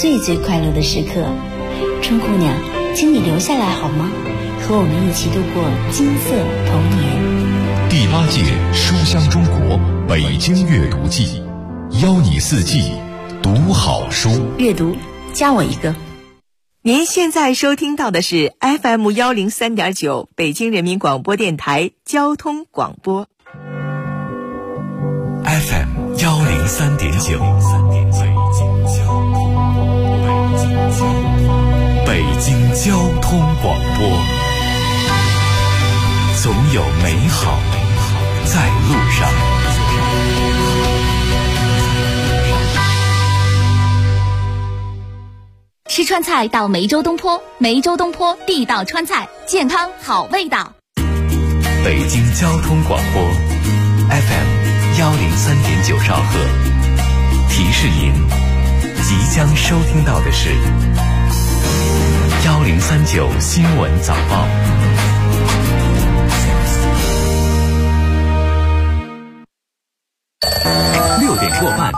最最快乐的时刻。春姑娘，请你留下来好吗？和我们一起度过金色童年。 第8届书香中国北京阅读季，邀你四季读好书。 阅读，加我一个。 您现在收听到的是 FM 103.9北京人民广播电台交通广播。 FM 103.9，北京交通广播。总有美好在路上。 吃川菜到梅州东坡，梅州东坡地道川菜，健康好味道。 北京交通广播 FM 103.9兆赫，提示您即将收听到的是1039新闻早报。6点过半，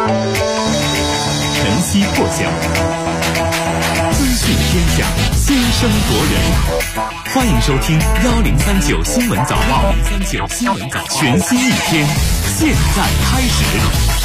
晨曦破晓，资讯天下，先声夺人。欢迎收听1039新闻早报，全新一天，现在开始。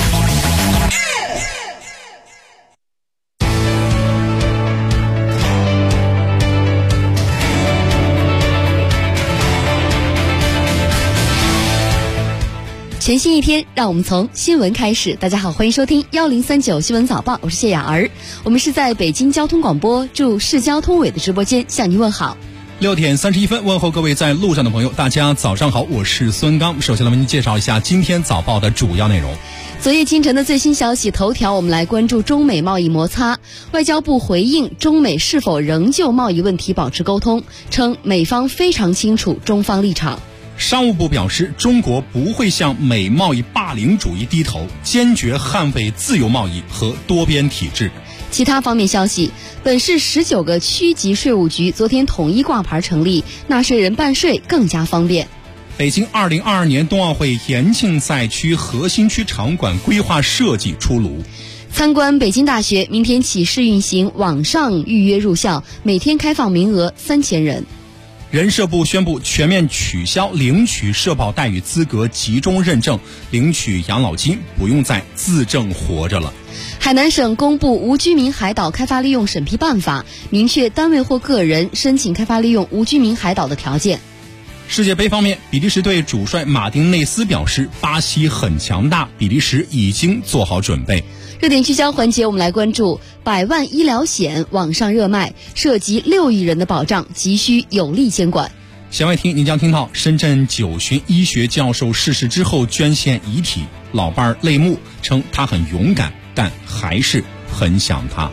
全新一天，让我们从新闻开始。大家好，欢迎收听1039新闻早报，我是谢雅儿。我们是在北京交通广播驻市交通委的直播间向您问好。 6点31分，问候各位在路上的朋友，大家早上好，我是孙刚。首先来为您介绍一下今天早报的主要内容。 昨夜清晨的最新消息头条，我们来关注中美贸易摩擦。外交部回应中美是否仍就贸易问题保持沟通，称美方非常清楚中方立场。 商务部表示，中国不会向美贸易霸凌主义低头，坚决捍卫自由贸易和多边体制。 其他方面消息，本市19个区级税务局昨天统一挂牌成立，纳税人办税更加方便。 北京2022年冬奥会延庆赛区核心区场馆规划设计出炉。 参观北京大学，明天起试运行网上预约入校，每天开放名额3000人。 人社部宣布全面取消领取社保待遇资格集中认证，领取养老金不用再自证活着了。 海南省公布无居民海岛开发利用审批办法，明确单位或个人申请开发利用无居民海岛的条件。 世界杯方面，比利时队主帅马丁内斯表示，巴西很强大，比利时已经做好准备。 热点聚焦环节，我们来关注100万医疗险网上热卖，涉及6亿人的保障急需有力监管。 弦外听，您将听到深圳9旬医学教授逝世之后捐献遗体，老伴儿泪目，称他很勇敢，但还是很想他。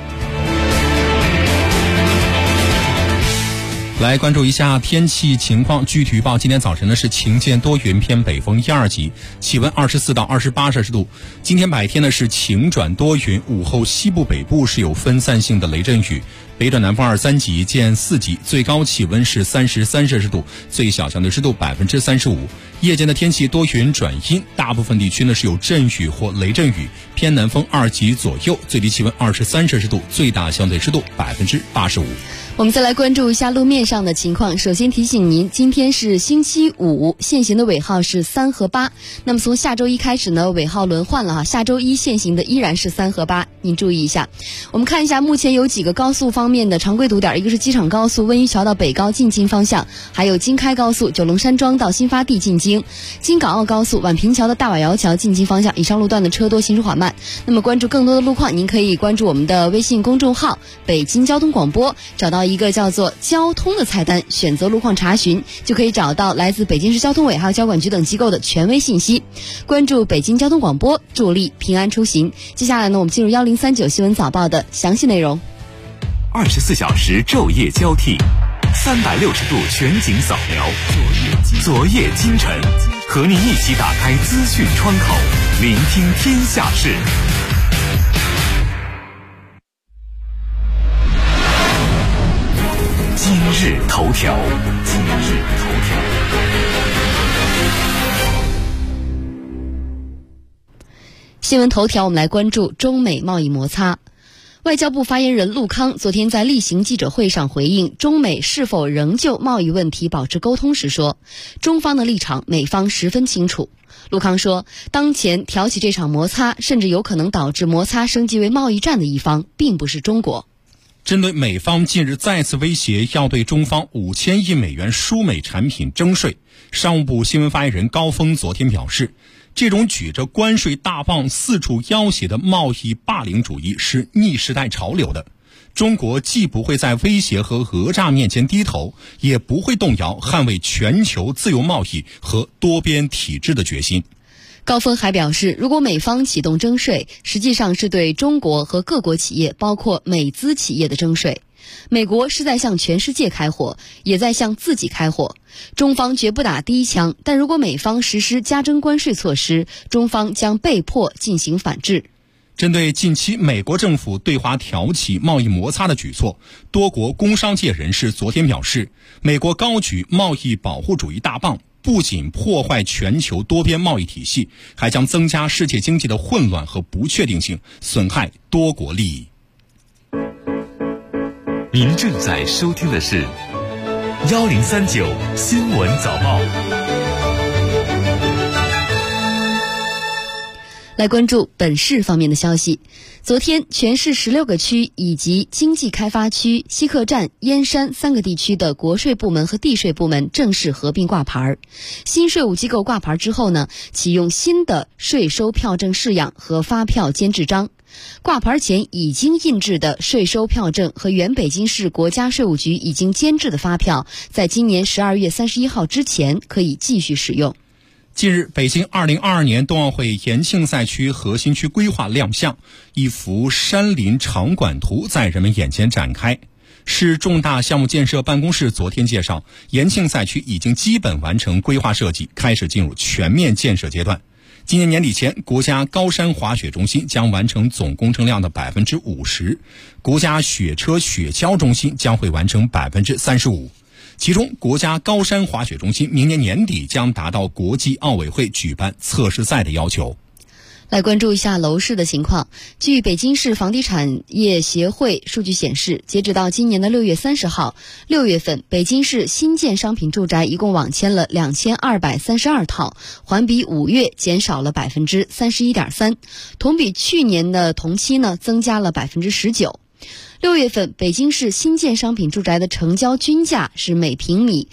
来关注一下天气情况。具体预报，今天早晨呢是晴间多云，偏北风1、2级，气温24到28摄氏度。今天白天呢是晴转多云，午后西部北部是有分散性的雷阵雨，北转南风2、3级见4级，最高气温是33摄氏度，最小相对湿度35%。夜间的天气多云转阴，大部分地区呢是有阵雨或雷阵雨，偏南风2级左右，最低气温23摄氏度，最大相对湿度85%。 我们再来关注一下路面上的情况。首先提醒您，今天是星期五，限行的尾号是3和8。那么从下周一开始呢，尾号轮换了哈，下周一限行的依然是3和8，您注意一下。我们看一下目前有几个高速方面的常规堵点，一个是机场高速温榆桥到北高进京方向，还有京开高速九龙山庄到新发地进京，京港澳高速宛平桥到大瓦窑桥进京方向，以上路段的车多，行驶缓慢。那么关注更多的路况，您可以关注我们的微信公众号北京交通广播，找到一个叫做交通的菜单，选择路况查询，就可以找到来自北京市交通委还有交管局等机构的权威信息。关注北京交通广播，助力平安出行。接下来呢，我们进入1039新闻早报的详细内容。 24小时昼夜交替，360度全景扫描，昨夜今晨，和你一起打开资讯窗口，聆听天下事。今日头条。 新闻头条，我们来关注中美贸易摩擦。 外交部发言人陆康昨天在例行记者会上回应中美是否仍就贸易问题保持沟通时说，中方的立场美方十分清楚。陆康说，当前挑起这场摩擦，甚至有可能导致摩擦升级为贸易战的一方，并不是中国。 针对美方近日再次威胁要对中方5000亿美元输美产品征税，商务部新闻发言人高峰昨天表示，这种举着关税大棒四处要挟的贸易霸凌主义是逆时代潮流的。中国既不会在威胁和讹诈面前低头，也不会动摇捍卫全球自由贸易和多边体制的决心。 高峰还表示，如果美方启动征税，实际上是对中国和各国企业，包括美资企业的征税。美国是在向全世界开火，也在向自己开火。中方绝不打第一枪，但如果美方实施加征关税措施，中方将被迫进行反制。 针对近期美国政府对华挑起贸易摩擦的举措，多国工商界人士昨天表示，美国高举贸易保护主义大棒，不仅破坏全球多边贸易体系，还将增加世界经济的混乱和不确定性，损害多国利益。 您正在收听的是1039新闻早报。 来关注本市方面的消息。昨天，全市16个区以及经济开发区、西客站、燕山3个地区的国税部门和地税部门正式合并挂牌。新税务机构挂牌之后呢，启用新的税收票证式样和发票监制章。挂牌前已经印制的税收票证和原北京市国家税务局已经监制的发票，在今年12月31号之前可以继续使用。 近日，北京2022年冬奥会延庆赛区核心区规划亮相，一幅山林场馆图在人们眼前展开。市重大项目建设办公室昨天介绍，延庆赛区已经基本完成规划设计，开始进入全面建设阶段。今年年底前，国家高山滑雪中心将完成总工程量的50%，国家雪车雪橇中心将会完成35%。其中，国家高山滑雪中心明年年底将达到国际奥委会举办测试赛的要求。 来关注一下楼市的情况。据北京市房地产业协会数据显示，截止到今年的6月30号，6月份北京市新建商品住宅一共网签了2232套，环比5月减少了31.3%，同比去年的同期呢增加了19%。6月份，北京市新建商品住宅的成交均价是每平米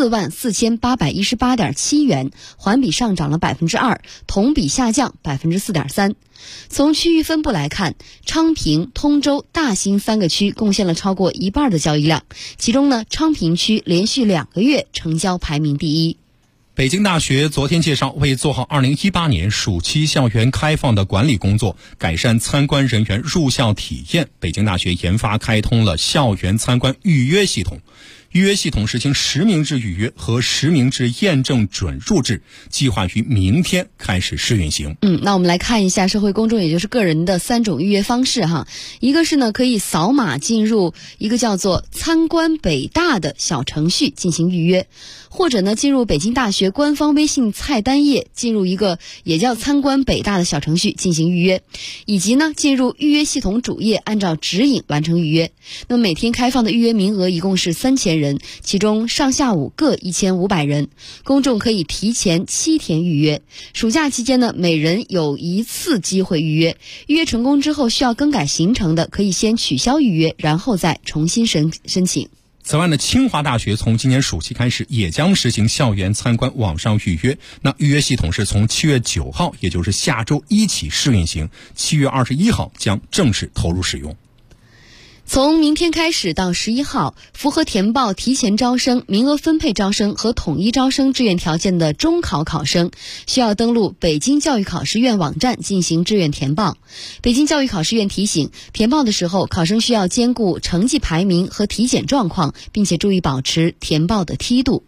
44818.7元，环比上涨了2%，同比下降4.3%。从区域分布来看，昌平、通州、大兴3个区贡献了超过一半的交易量，其中呢，昌平区连续2个月成交排名第一。 北京大学昨天介绍，为做好2018年暑期校园开放的管理工作，改善参观人员入校体验，北京大学研发开通了校园参观预约系统。预约系统实行实名制预约和实名制验证准入制，计划于明天开始试运行。 那我们来看一下社会公众也就是个人的3种预约方式哈。一个是呢，可以扫码进入一个叫做参观北大的小程序进行预约，或者呢进入北京大学官方微信菜单页，进入一个也叫参观北大的小程序进行预约，以及呢进入预约系统主页，按照指引完成预约。那么每天开放的预约名额一共是3000人，其中上下午各1500人，公众可以提前7天预约。暑假期间呢，每人有1次机会预约，预约成功之后需要更改行程的，可以先取消预约，然后再重新申请。 此外呢，清华大学从今年暑期开始也将实行校园参观网上预约。那预约系统是从7月9号，也就是下周1起试运行，7月21号将正式投入使用。 从明天开始到11号，符合填报提前招生、名额分配招生和统一招生志愿条件的中考考生，需要登录北京教育考试院网站进行志愿填报。北京教育考试院提醒，填报的时候，考生需要兼顾成绩排名和体检状况，并且注意保持填报的梯度。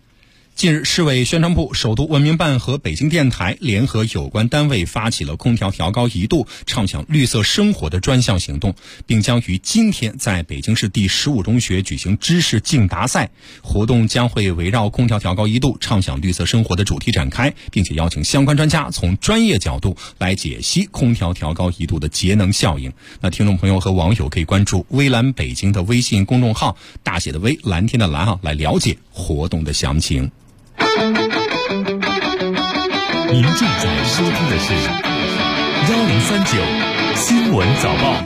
近日，市委宣传部、首都文明办和北京电台联合有关单位发起了空调调高1度，畅享绿色生活的专项行动，并将于今天在北京市第15中学举行知识竞答赛。活动将会围绕空调调高1度，畅享绿色生活的主题展开，并且邀请相关专家从专业角度来解析空调调高1度的节能效应。那听众朋友和网友可以关注微蓝北京的微信公众号，大写的微，蓝天的蓝来了解活动的详情。 您正在收听的是1039新闻早报。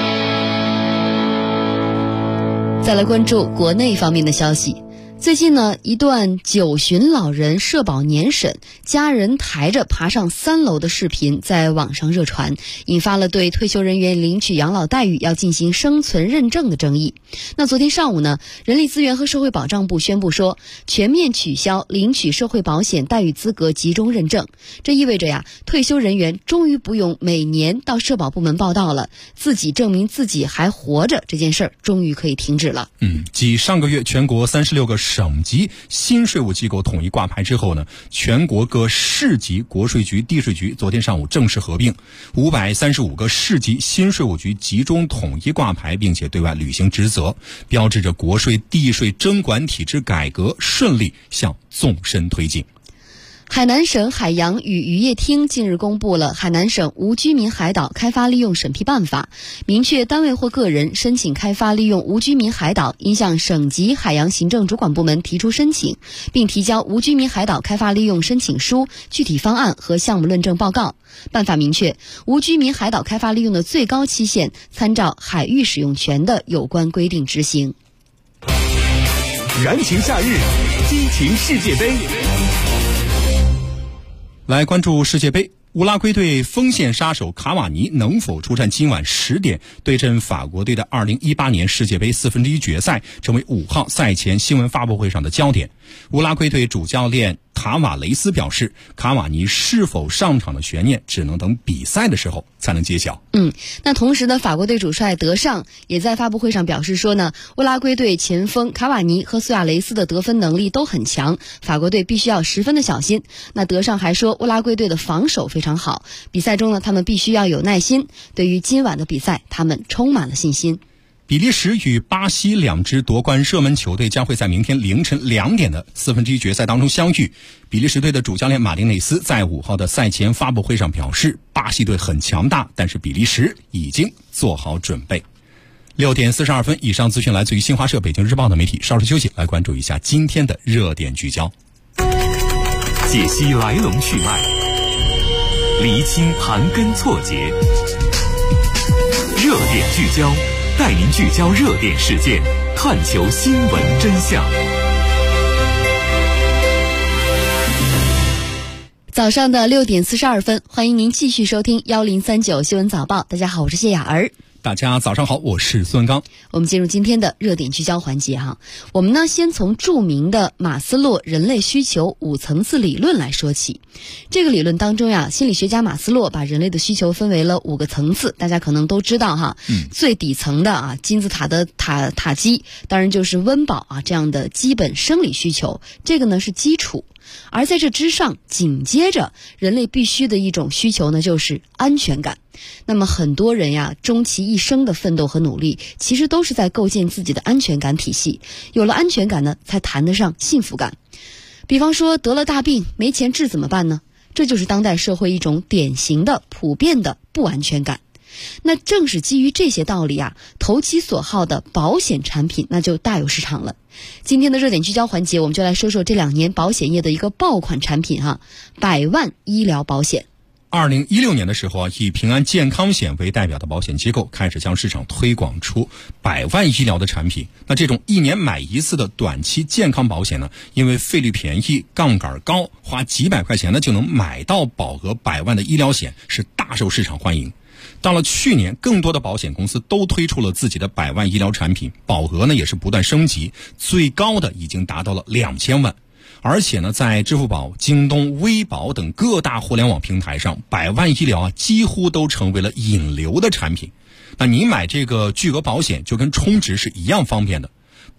再来关注国内方面的消息。最近呢，一段9旬老人社保年审，家人抬着爬上3楼的视频在网上热传，引发了对退休人员领取养老待遇要进行生存认证的争议。那昨天上午呢，人力资源和社会保障部宣布说，全面取消领取社会保险待遇资格集中认证。这意味着呀，退休人员终于不用每年到社保部门报到了，自己证明自己还活着这件事儿终于可以停止了。 继上个月全国36个省级新税务机构统一挂牌之后呢，全国各市级国税局、地税局昨天上午正式合并，535个市级新税务局集中统一挂牌，并且对外履行职责，标志着国税、地税征管体制改革顺利向纵深推进。 海南省海洋与渔业厅近日公布了《海南省无居民海岛开发利用审批办法》，明确单位或个人申请开发利用无居民海岛，应向省级海洋行政主管部门提出申请，并提交无居民海岛开发利用申请书、具体方案和项目论证报告。办法明确，无居民海岛开发利用的最高期限参照海域使用权的有关规定执行。 燃情夏日，激情世界杯。 来关注世界杯，乌拉圭队锋线杀手卡瓦尼能否出战今晚10点对阵法国队的2018年世界杯1/4决赛，成为5号赛前新闻发布会上的焦点。乌拉圭队主教练塔瓦雷斯表示，卡瓦尼是否上场的悬念只能等比赛的时候才能揭晓。 那同时呢，法国队主帅德尚也在发布会上表示说呢，乌拉圭队前锋卡瓦尼和苏亚雷斯的得分能力都很强，法国队必须要十分的小心。那德尚还说，乌拉圭队的防守非常好，比赛中呢，他们必须要有耐心，对于今晚的比赛他们充满了信心。 比利时与巴西2支夺冠热门球队将会在明天凌晨2点的1/4决赛当中相遇。比利时队的主教练马丁内斯在5号的赛前发布会上表示，巴西队很强大，但是比利时已经做好准备。6点42分，以上资讯来自于新华社、北京日报的媒体。稍事休息，来关注一下今天的热点聚焦， 解析来龙去脉，厘清盘根错节，热点聚焦，带您聚焦热点事件，探求新闻真相。 早上的6点42分，欢迎您继续收听1039新闻早报。大家好，我是谢雅儿。 大家早上好，我是孙刚。 我们进入今天的热点聚焦环节哈。我们呢先从著名的马斯洛人类需求5层次理论来说起。这个理论当中呀，心理学家马斯洛把人类的需求分为了5个层次，大家可能都知道哈。最底层的金字塔的塔基，当然就是温饱这样的基本生理需求，这个呢是基础。而在这之上，紧接着人类必须的一种需求呢，就是安全感。那么很多人呀，终其一生的奋斗和努力，其实都是在构建自己的安全感体系。有了安全感呢，才谈得上幸福感。比方说得了大病，没钱治怎么办呢？这就是当代社会一种典型的、普遍的不安全感。那正是基于这些道理投其所好的保险产品那就大有市场了。今天的热点聚焦环节，我们就来说说这2年保险业的一个爆款产品100万医疗保险。 2016年的时候以平安健康险为代表的保险机构开始将市场推广出100万医疗的产品。那这种1年买1次的短期健康保险呢，因为费率便宜、杠杆高，花几百块钱呢就能买到保额100万的医疗险，是大受市场欢迎。到了去年，更多的保险公司都推出了自己的100万医疗产品，保额呢也是不断升级，最高的已经达到了2000万。而且呢，在支付宝、京东、微保等各大互联网平台上，100万医疗几乎都成为了引流的产品。那你买这个巨额保险就跟充值是一样方便的。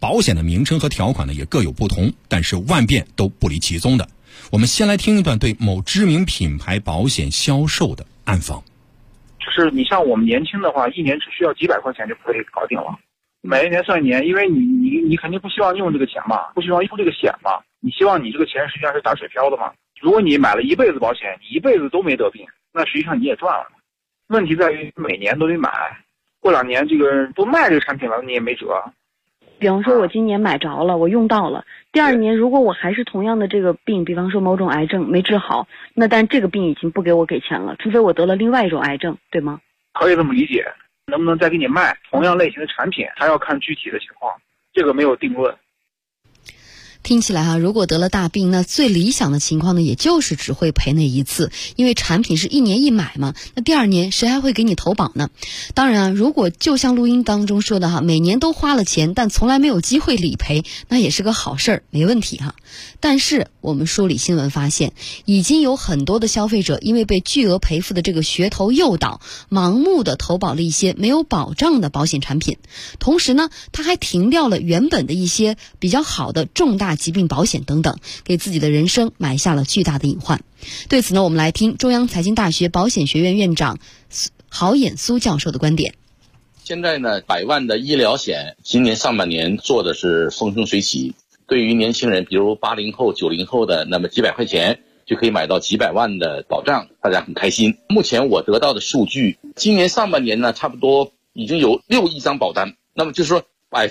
保险的名称和条款呢也各有不同，但是万变都不离其宗的。我们先来听一段对某知名品牌保险销售的暗访。 就是你像我们年轻的话，一年只需要几百块钱就可以搞定了，每一年算一年，因为你肯定不希望用这个钱嘛，不希望付这个险嘛，你希望你这个钱实际上是打水漂的嘛。如果你买了一辈子保险，你一辈子都没得病，那实际上你也赚了。问题在于每年都得买，过2年这个都卖这个产品了，你也没辙。 比方说我今年买着了，我用到了，第2年如果我还是同样的这个病，比方说某种癌症没治好，那但这个病已经不给我给钱了，除非我得了另外一种癌症，对吗？ 可以这么理解，能不能再给你卖同样类型的产品，还要看具体的情况，这个没有定论。 听起来如果得了大病，那最理想的情况呢，也就是只会赔那一次，因为产品是1年1买嘛，那第2年谁还会给你投保呢？当然如果就像录音当中说的每年都花了钱，但从来没有机会理赔，那也是个好事儿，没问题但是我们梳理新闻发现，已经有很多的消费者因为被巨额赔付的这个噱头诱导，盲目的投保了一些没有保障的保险产品，同时呢，他还停掉了原本的一些比较好的重大疾病保险等等，给自己的人生埋下了巨大的隐患。对此呢，我们来听中央财经大学保险学院院长郝衍苏教授的观点。 现在呢，100万的医疗险今年上半年做的是风生水起，对于年轻人比如80后90后的，那么几百块钱就可以买到几百万的保障，大家很开心。目前我得到的数据，今年上半年呢，差不多已经有6亿张保单，那么就是说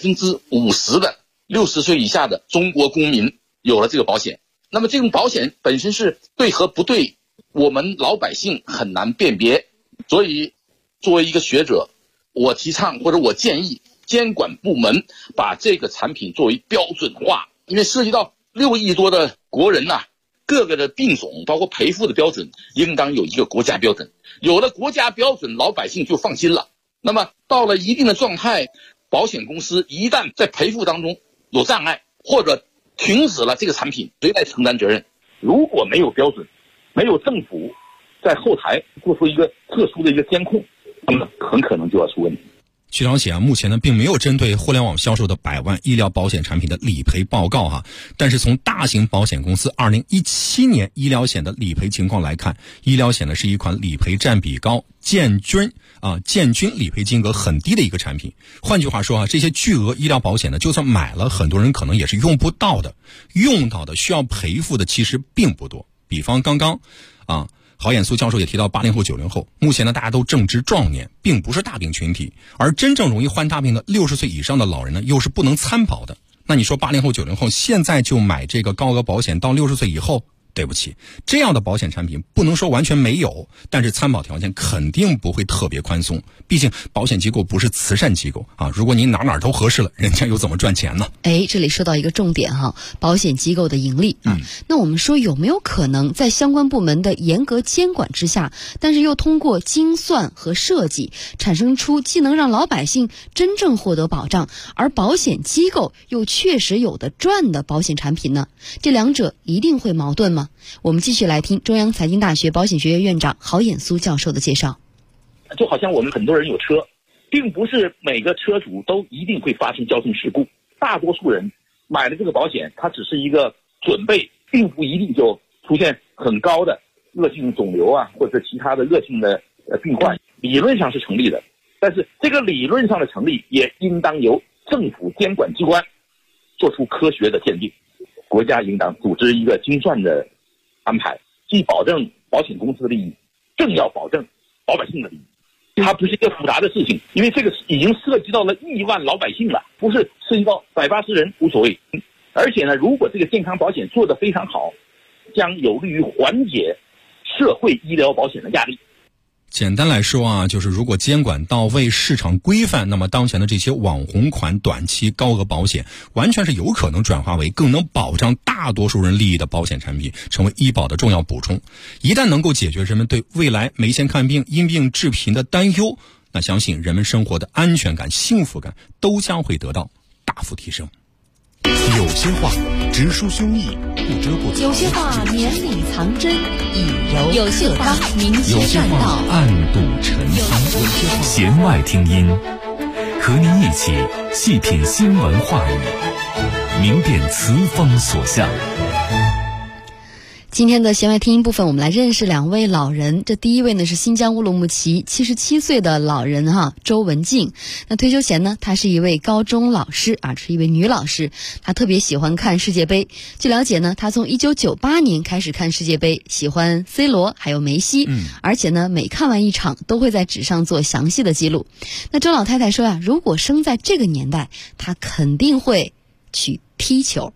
50%的60岁以下的中国公民有了这个保险。那么这种保险本身是对和不对，我们老百姓很难辨别，所以作为一个学者，我提倡或者我建议监管部门把这个产品作为标准化，因为涉及到6亿多的国人各个的病种包括赔付的标准应当有一个国家标准，有了国家标准，老百姓就放心了。那么到了一定的状态，保险公司一旦在赔付当中有障碍或者停止了这个产品，谁来承担责任？如果没有标准，没有政府在后台做出一个特殊的一个监控，那么很可能就要出问题。 据了解目前呢并没有针对互联网销售的100万医疗保险产品的理赔报告但是从大型保险公司2017年医疗险的理赔情况来看，医疗险呢是一款理赔占比高、建均理赔金额很低的一个产品。换句话说这些巨额医疗保险呢，就算买了，很多人可能也是用不到的，用到的需要赔付的其实并不多。比方刚刚郝衍苏教授也提到80后90后，目前呢大家都正值壮年，并不是大病群体，而真正容易患大病的60岁以上的老人呢，又是不能参保的。那你说80后90后现在就买这个高额保险到60岁以后，对不起，这样的保险产品不能说完全没有，但是参保条件肯定不会特别宽松，毕竟保险机构不是慈善机构如果您哪都合适了，人家又怎么赚钱呢？ 这里说到一个重点保险机构的盈利那我们说有没有可能在相关部门的严格监管之下，但是又通过精算和设计产生出既能让老百姓真正获得保障，而保险机构又确实有的赚的保险产品呢？这两者一定会矛盾吗？我们继续来听中央财经大学保险学院院长郝衍苏教授的介绍。 就好像我们很多人有车，并不是每个车主都一定会发生交通事故，大多数人买了这个保险，它只是一个准备，并不一定就出现很高的恶性肿瘤或者其他的恶性的病患，理论上是成立的。但是这个理论上的成立也应当由政府监管机关做出科学的鉴定，国家应当组织一个精算的安排，既保证保险公司的利益，正要保证老百姓的利益。它不是一个复杂的事情，因为这个已经涉及到了亿万老百姓了，不是涉及到180人无所谓。而且呢，如果这个健康保险做得非常好，将有利于缓解社会医疗保险的压力。 简单来说就是如果监管到位、市场规范，那么当前的这些网红款短期高额保险完全是有可能转化为更能保障大多数人利益的保险产品，成为医保的重要补充。一旦能够解决人们对未来没钱看病、因病致贫的担忧，那相信人们生活的安全感、幸福感都将会得到大幅提升。 有些话直抒胸臆，不遮不藏； 有些话绵里藏针，以柔有些话明有些确善道； 话暗度陈仓。弦外听音，和您一起细品新闻话语， 名店词风所向。 今天的弦外听音部分，我们来认识2位老人。这第一位呢是新疆乌鲁木齐77岁的老人周文静。那退休前呢，她是一位高中老师是一位女老师。她特别喜欢看世界杯。据了解呢，她从1998年开始看世界杯，喜欢 C 罗还有梅西，而且呢每看完一场都会在纸上做详细的记录。那周老太太说如果生在这个年代，她肯定会去踢球。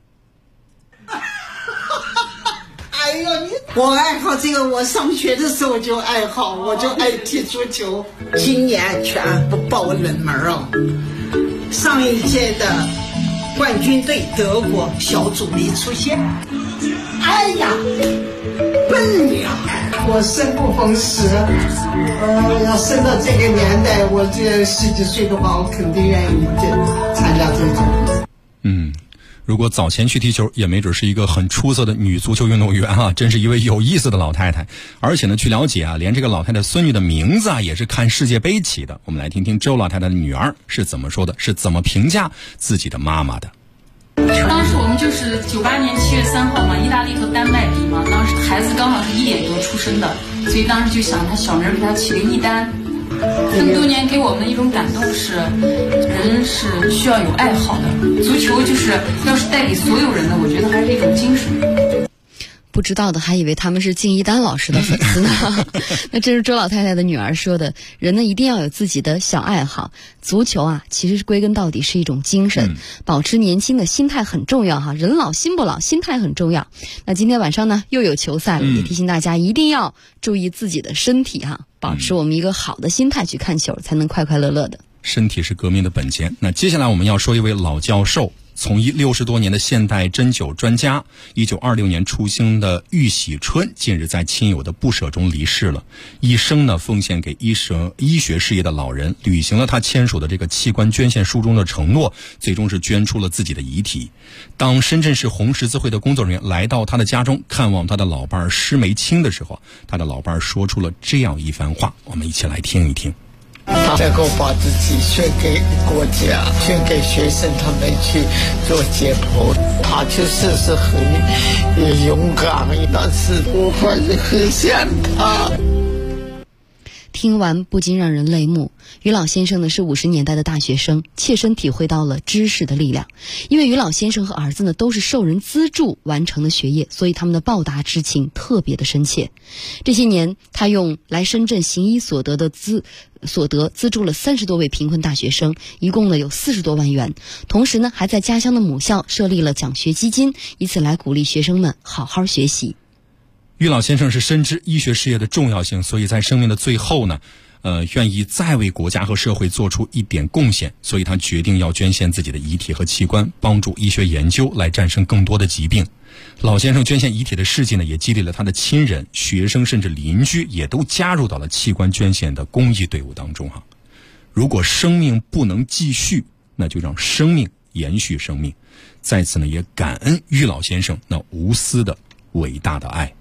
哎呦，我爱好这个，我上学的时候就爱好，我就爱踢足球。今年全部爆冷门上一届的冠军队德国小组没出现。哎呀，笨呀！我生不逢时，要生到这个年代，我这10几岁的话，我肯定愿意参加这种。 如果早前去踢球，也没准是一个很出色的女足球运动员真是一位有意思的老太太。而且呢，据了解连这个老太太孙女的名字也是看世界杯起的。我们来听听周老太太的女儿是怎么说的，是怎么评价自己的妈妈的。 当时我们就是98年7月3号嘛，意大利和丹麦比嘛，当时孩子刚好是1点多出生的，所以当时就想他小名给他起个一丹。这么多年给我们的一种感动是，人是需要有爱好的，足球就是要是带给所有人的，我觉得还是一种精神。 不知道的还以为他们是敬一丹老师的粉丝呢。那这是周老太太的女儿说的，人呢一定要有自己的小爱好。足球其实归根到底是一种精神，保持年轻的心态很重要人老心不老，心态很重要。那今天晚上呢又有球赛了，也提醒大家一定要注意自己的身体保持我们一个好的心态去看球，才能快快乐乐的。 身体是革命的本钱。那接下来我们要说一位老教授，从医60多年的现代针灸专家，1926年出生的玉喜春，近日在亲友的不舍中离世了。一生呢奉献给医学事业的老人，履行了他签署的这个器官捐献书中的承诺，最终是捐出了自己的遗体。当深圳市红十字会的工作人员来到他的家中看望他的老伴施梅清的时候，他的老伴说出了这样一番话，我们一起来听一听。 他能够把自己献给国家，献给学生，他们去做解剖，他就是很勇敢，但是我还是很想他。 听完不禁让人泪目。于老先生呢是50年代的大学生，切身体会到了知识的力量。因为于老先生和儿子呢都是受人资助完成了学业，所以他们的报答之情特别的深切。这些年他用来深圳行医所得资助了30多位贫困大学生，一共呢有40多万元。同时呢还在家乡的母校设立了奖学基金，以此来鼓励学生们好好学习。 于老先生是深知医学事业的重要性，所以在生命的最后呢愿意再为国家和社会做出一点贡献，所以他决定要捐献自己的遗体和器官，帮助医学研究来战胜更多的疾病。老先生捐献遗体的事迹呢，也激励了他的亲人、学生甚至邻居，也都加入到了器官捐献的公益队伍当中如果生命不能继续，那就让生命延续生命。在此呢，也感恩于老先生那无私的伟大的爱。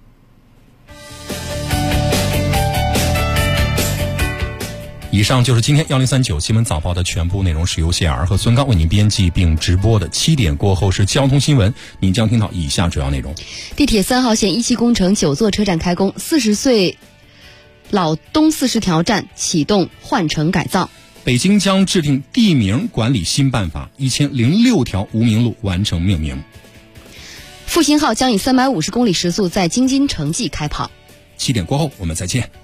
以上就是今天1039新闻早报的全部内容，是由谢尔和孙刚为您编辑并直播的。7点过后是交通新闻，您将听到以下主要内容： 地铁3号线1期工程9座车站开工，40岁老东40条站启动换乘改造。 北京将制定地名管理新办法，1006条无名路完成命名。 复兴号将以350公里时速在京津城际开跑。 7点过后我们再见。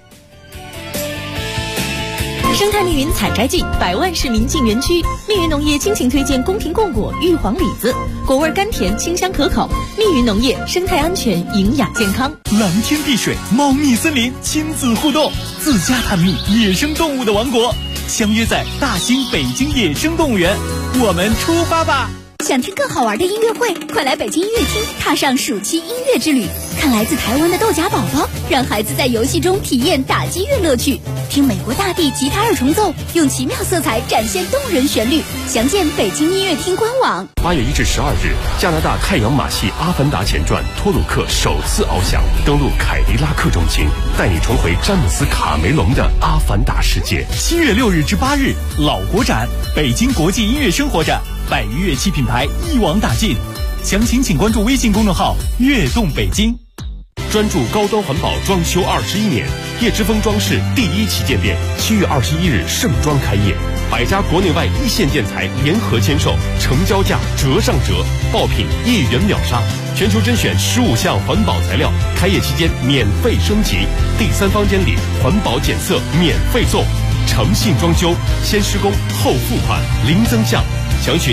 生态密云采摘季，100万市民进园区。密云农业倾情推荐宫廷贡果、玉皇李子，果味甘甜，清香可口。密云农业，生态安全，营养健康。 蓝天碧水，猫蜜森林，亲子互动，自家探秘野生动物的王国，相约在大兴北京野生动物园，我们出发吧！ 想听更好玩的音乐会，快来北京音乐厅，踏上暑期音乐之旅。 看来自台湾的豆荚宝宝，让孩子在游戏中体验打击乐乐趣；听美国大地吉他二重奏，用奇妙色彩展现动人旋律。详见北京音乐厅官网。 8月1至12日，加拿大太阳马戏《阿凡达前传》托鲁克首次翱翔，登陆凯迪拉克中心，带你重回詹姆斯·卡梅隆的阿凡达世界。 7月6日至8日，老国展，北京国际音乐生活展，100余乐器品牌一网打尽。详情请关注微信公众号“悦动北京”。 专注高端环保装修21年，叶之峰装饰第1旗舰店7月21日盛装开业，100家国内外一线建材联合签售，成交价折上折，爆品1元秒杀，全球甄选15项环保材料，开业期间免费升级，第3方监理环保检测免费送，诚信装修，先施工后付款，零增项。详询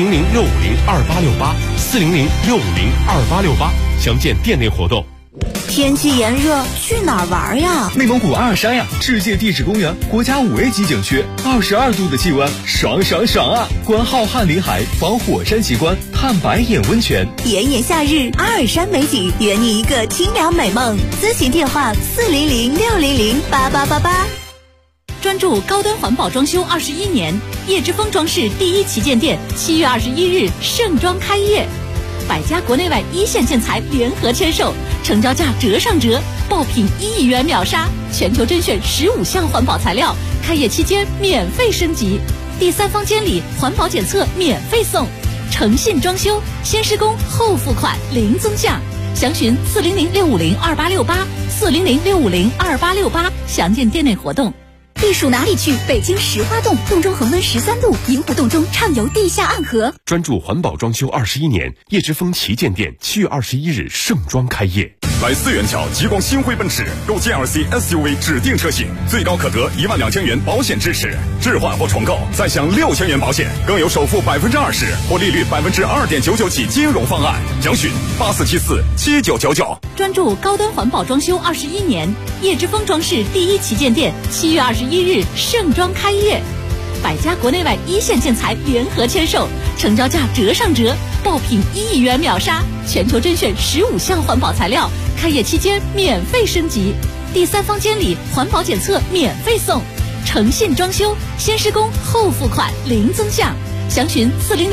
400-650-2868，400-650-2868，详见店内活动。 天气炎热，去哪儿玩呀？ 内蒙古阿尔山呀，世界地质公园国家5A 级景区，22度的气温，爽爽爽啊！观浩瀚林海，访火山奇观，探白眼温泉。 炎炎夏日，阿尔山美景，圆你一个清凉美梦。咨询电话400-600-8888。 专注高端环保装修21年，叶之峰装饰第1旗舰店7月21日盛装开业，100家国内外一线建材联合签售，成交价折上折，爆品1元秒杀，全球甄选15项环保材料，开业期间免费升级，第3方监理环保检测免费送，诚信装修，先施工后付款，零增项。详询400-650-2868，400-650-2868，详见店内活动。避暑哪里去？北京石花洞，洞中恒温13度，银湖洞中畅游地下暗河。 专注环保装修21年，叶之峰旗舰店7月21日盛装开业。 来4元桥极光星辉奔驰，购 GLC SUV 指定车型，最高可得12000元保险支持，置换或重购再享6000元保险，更有首付20%或利率2.99%起金融方案。详询84747999。 专注高端环保装修21年，叶之峰装饰第1旗舰店7月21日盛装开业，100家国内外一线建材联合签售，成交价折上折，爆品1元秒杀，全球甄选15项环保材料，开业期间免费升级，第3方监理环保检测免费送，诚信装修，先施工后付款，零增项。详询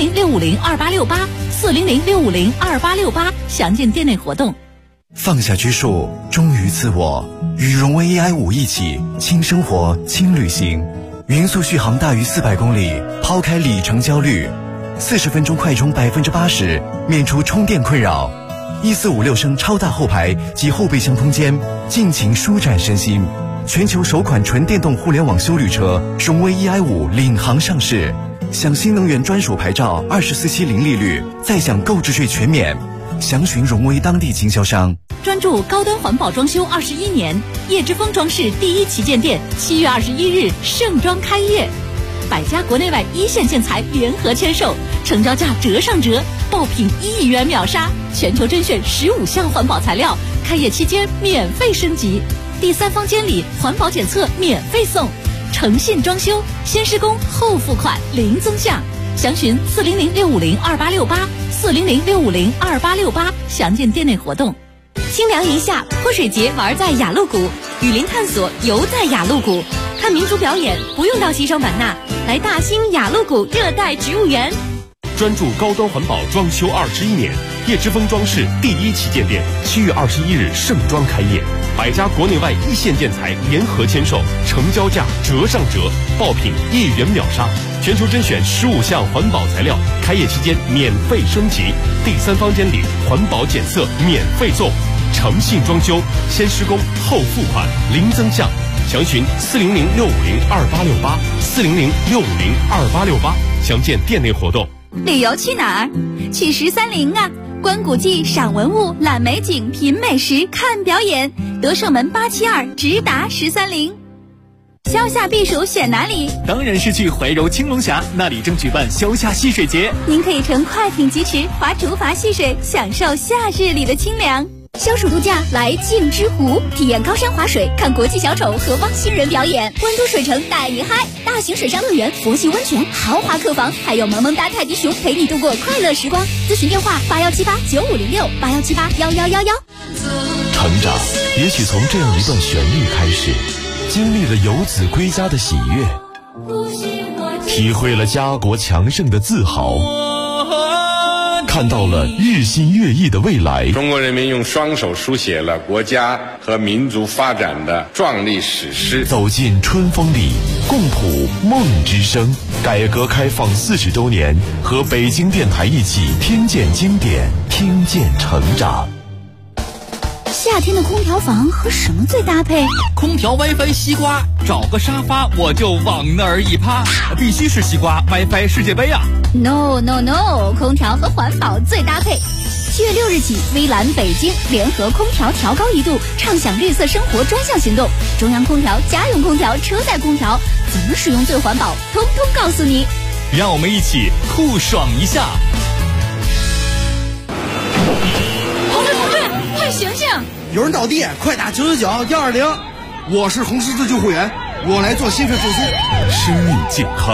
400-650-2868，400-650-2868，详见店内活动。 放下拘束，忠于自我，与荣威 AI5一起轻生活轻旅行，匀速续航大于400公里，抛开里程焦虑，40分钟快充80%，免除充电困扰，1456升超大后排及后备箱空间，尽情舒展身心。全球首款纯电动互联网休旅车荣威 EI5领航上市，享新能源专属牌照，24期零利率，再享购置税全免。详询荣威当地经销商。 专注高端环保装修21年，叶之峰装饰第1旗舰店7月21日盛装开业，100家国内外一线建材联合签售，成交价折上折，爆品1元秒杀，全球甄选15项环保材料，开业期间免费升级，第3方监理环保检测免费送，诚信装修，先施工后付款，零增项。详询400-650-2868，400-650-2868，详见店内活动。 清凉一夏，泼水节玩在雅鹿谷，雨林探索游在雅鹿谷，看民族表演不用到西双版纳，来大兴雅鹿谷热带植物园。 专注高端环保装修21年，叶之峰装饰第1旗舰店7月21日盛装开业，100家国内外一线建材联合签售，成交价折上折，爆品1元秒杀，全球甄选15项环保材料，开业期间免费升级，第3方监理环保检测免费送，诚信装修，先施工后付款，零增项。详询400-650-2868，400-650-2868，详见店内活动。 旅游去哪儿？去13陵啊！观古迹、赏文物、览美景、品美食、看表演，德胜门872直达13陵。消夏避暑选哪里？ 当然是去怀柔青龙峡，那里正举办消夏戏水节。 您可以乘快艇疾驰，划竹筏戏水，享受夏日里的清凉。消暑度假来镜之湖，体验高山滑水，看国际小丑和汪星人表演。温都水城带你嗨，大型水上乐园、佛系温泉、豪华客房，还有萌萌哒泰迪熊陪你度过快乐时光。咨询电话：81789506，81781111。 成长也许从这样一段旋律开始，经历了游子归家的喜悦，体会了家国强盛的自豪，看到了日新月异的未来。 中国人民用双手书写了国家和民族发展的壮丽史诗。 走进春风里，共谱梦之声。改革开放40周年，和北京电台一起听见经典，听见成长。 夏天的空调房和什么最搭配？ 空调 WiFi 西瓜，找个沙发我就往那儿一趴，必须是西瓜 WiFi 世界杯啊 ！No， 空调和环保最搭配。7月6日起，微蓝北京联合空调调高1度，畅享绿色生活专项行动。中央空调、家用空调、车载空调，怎么使用最环保，通通告诉你。 让我们一起酷爽一下！ 同志，快醒醒！ 有人倒地，快打999-120。我是红十字救护员，我来做心肺复苏。 生命健康